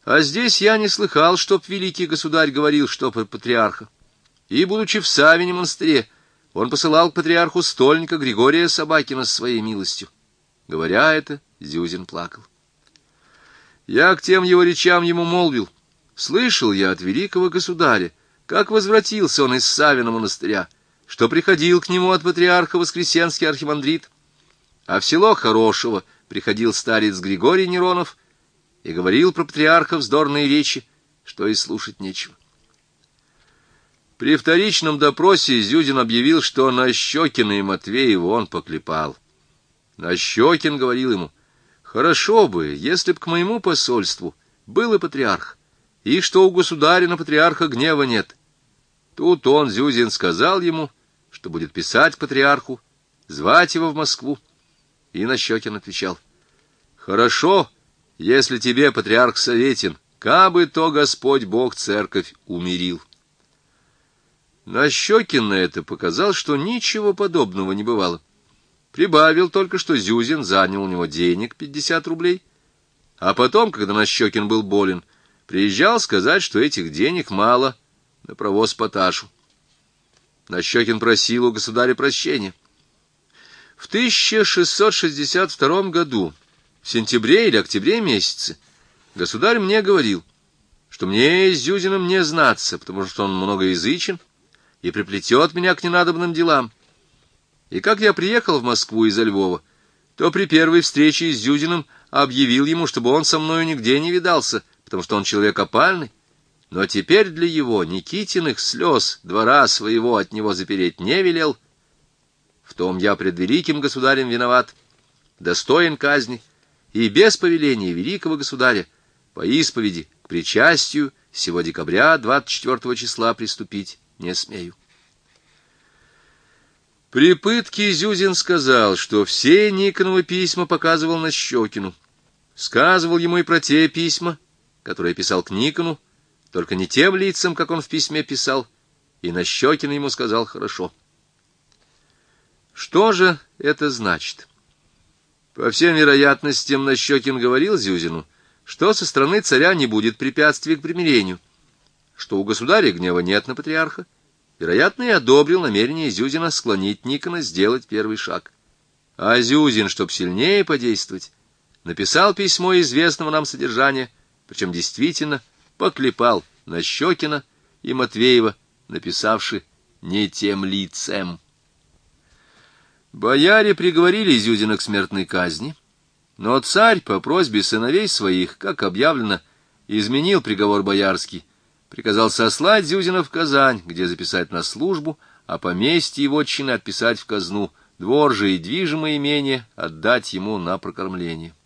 А здесь я не слыхал, чтоб великий государь говорил, что про патриарха. И, будучи в Савине монастыре, он посылал к патриарху стольника Григория Собакина с своей милостью. Говоря это, Зюзин плакал. Я к тем его речам ему молвил: слышал я от великого государя, как возвратился он из Савина монастыря, что приходил к нему от патриарха воскресенский архимандрит, а в село Хорошево приходил старец Григорий Неронов и говорил про патриарха вздорные речи, что и слушать нечего. При вторичном допросе Зюзин объявил, что Нащекина и Матвеева он поклепал. Нащекин говорил ему: хорошо бы, если б к моему посольству был и патриарх, и что у государя на патриарха гнева нет. Тут он, Зюзин, сказал ему, что будет писать патриарху, звать его в Москву. И Нащекин отвечал: хорошо, если тебе патриарх советен, кабы то Господь Бог церковь умирил. Нащекин на это показал, что ничего подобного не бывало. Прибавил только, что Зюзин занял у него денег 50 рублей, а потом, когда Нащекин был болен, приезжал сказать, что этих денег мало на провоз поташу. Нащекин просил у государя прощения. В 1662 году, в сентябре или октябре месяце, государь мне говорил, что мне с Зюзиным не знаться, потому что он многоязычен и приплетет меня к ненадобным делам. И как я приехал в Москву из Львова, то при первой встрече с Зюзиным объявил ему, чтобы он со мною нигде не видался, потому что он человек опальный, но теперь для его Никитиных слез двора своего от него запереть не велел. В том я пред великим государем виноват, достоин казни, и без повеления великого государя по исповеди к причастию сего декабря 24 числа приступить не смею. При пытке Зюзин сказал, что все Никоновы письма показывал Нащекину. Сказывал ему и про те письма, которые писал к Никону, только не тем лицам, как он в письме писал, и Нащекин ему сказал хорошо. Что же это значит? По всем вероятностям, Нащекин говорил Зюзину, что со стороны царя не будет препятствий к примирению, что у государя гнева нет на патриарха, вероятно, и одобрил намерение Зюзина склонить Никона сделать первый шаг. А Зюзин, чтоб сильнее подействовать, написал письмо известного нам содержания, причем действительно поклепал Нащекина и Матвеева, написавши не тем лицем. Бояре приговорили Зюзина к смертной казни, но царь по просьбе сыновей своих, как объявлено, изменил приговор боярский, приказал сослать Зюзина в Казань, где записать на службу, а поместье его отчины отписать в казну, двор же и движимое имение отдать ему на прокормление.